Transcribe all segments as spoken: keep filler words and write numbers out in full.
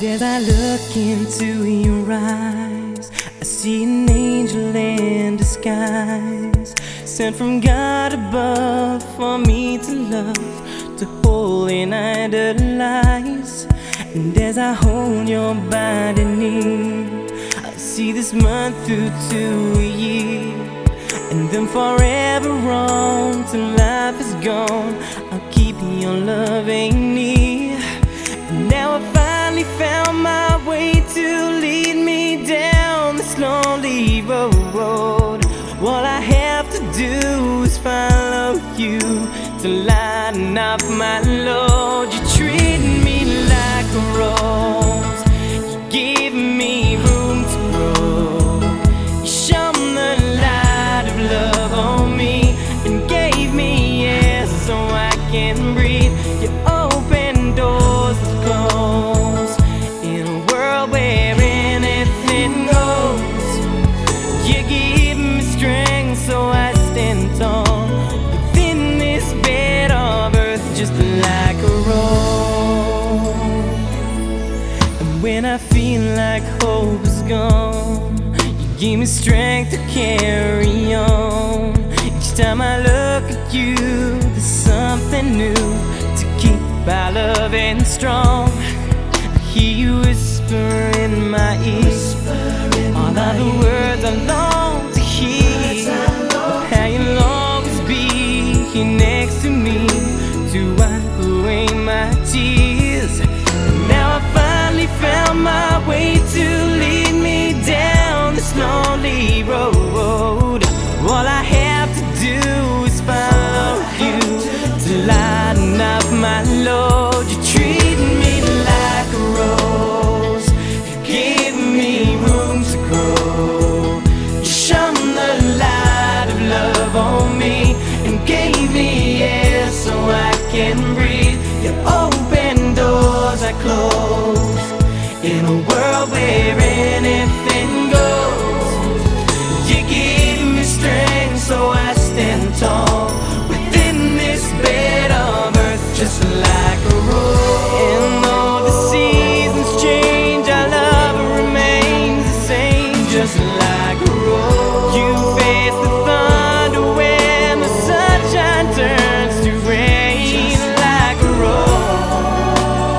As I look into your eyes, I see an angel in disguise, sent from God above for me to love, to hold and idolize. And as I hold your body near, I see this month through to a year, and then forever on till life is gone. I'll keep your loving near. And now I finally found my way to lead me down this lonely road. All I have to do is follow you to lighten up my load. You treat me like a rose, you give me room to grow. You shone the light of love on me and gave me air so I can breathe. You open doors that close in a world where anything goes. You give me strength so I stand tall within this bed of earth, just like a rose. And when I feel like hope is gone, you give me strength to carry on. Each time I look at you, there's something new to keep our loving strong. I hear you whisper in my ear all of the words I long to hear, of how you'll always be here next to me to wipe away my tears. And now I finally found my way to lead me down this lonely road. All I have to do is follow you to lighten up my load. You treat me like a rose, you give me room to grow. You shone the light of love on me and gave me air so I can breathe. You open doors I close in a world where anything goes. You give me strength so I stand tall within this bed of earth, just like a rose. And though the seasons change, our love remains the same, just like a rose. You face the thunder when the sunshine turns to rain, just like a rose.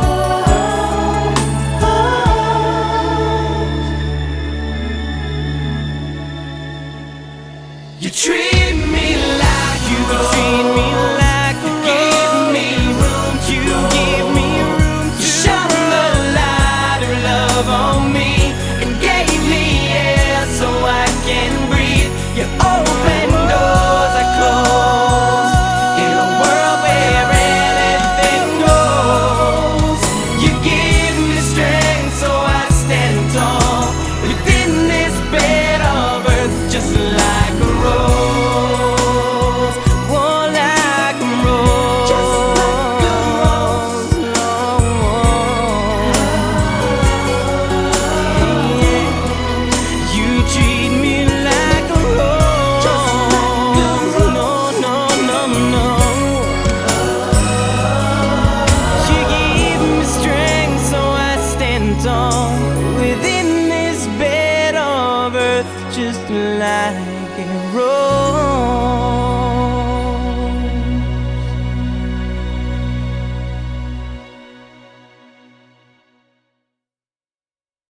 You treat me like you treat me like a rose. Give me room, you give me room to shine the light of love on me and gave me air so I can breathe. You open doors I close in a world where anything goes. You give me strength so I stand tall within this bed of earth, just like a rose. Oh, like a rose, just like a rose. You treat me like a rose, just like a rose. No, no, no, no. You give me strength so I stand tall within this bed of earth, just like a rose.